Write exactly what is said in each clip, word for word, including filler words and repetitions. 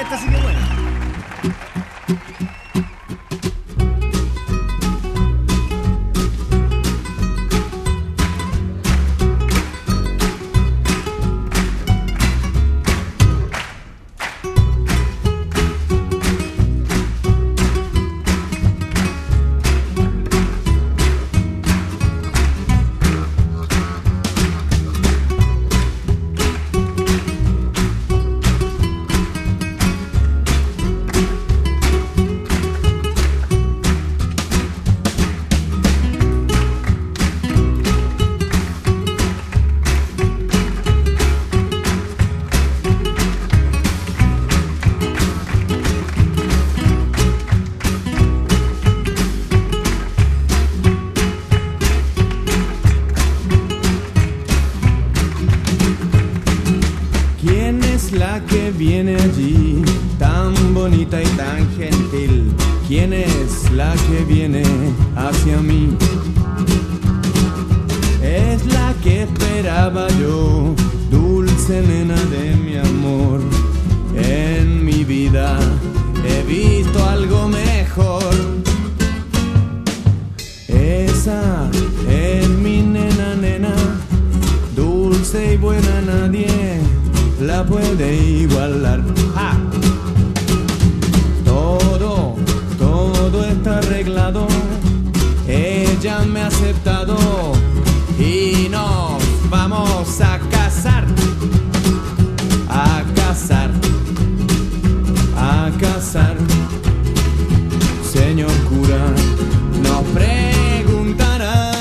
Esta sí que es buena. La que viene allí, tan bonita y tan gentil. ¿Quién es la que viene hacia mí? Es la que esperaba yo, dulce nena de mi amor. En mi vida he visto algo mejor. Esa es mi nena, nena, dulce y buena, nadie la puede igualar. ¡Ja! Todo, todo está arreglado. Ella me ha aceptado y nos vamos a casar. A casar, a casar. Señor cura, nos preguntará.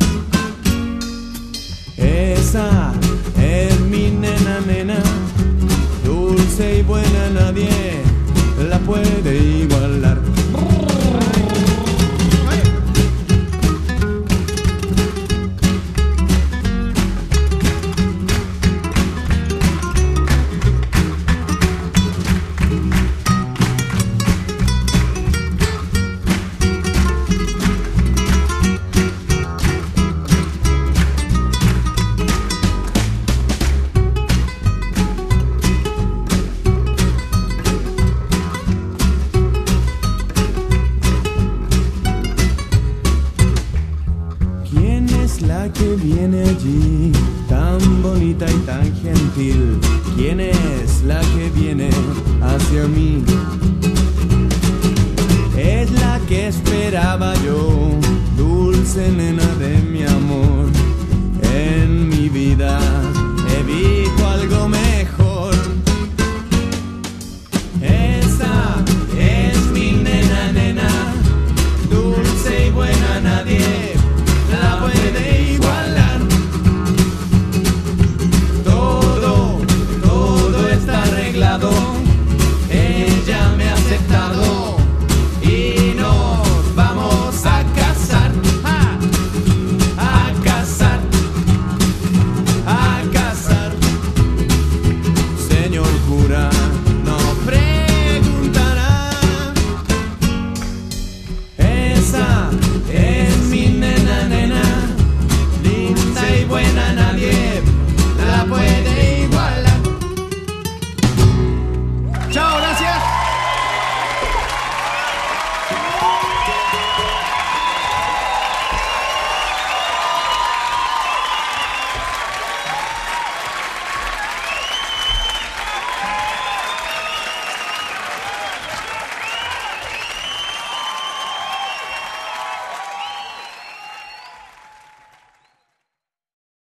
Esa es mi nena, nena, dulce y buena, nadie la puede igualar. La que viene allí, tan bonita y tan gentil. ¿Quién es la que viene hacia mí?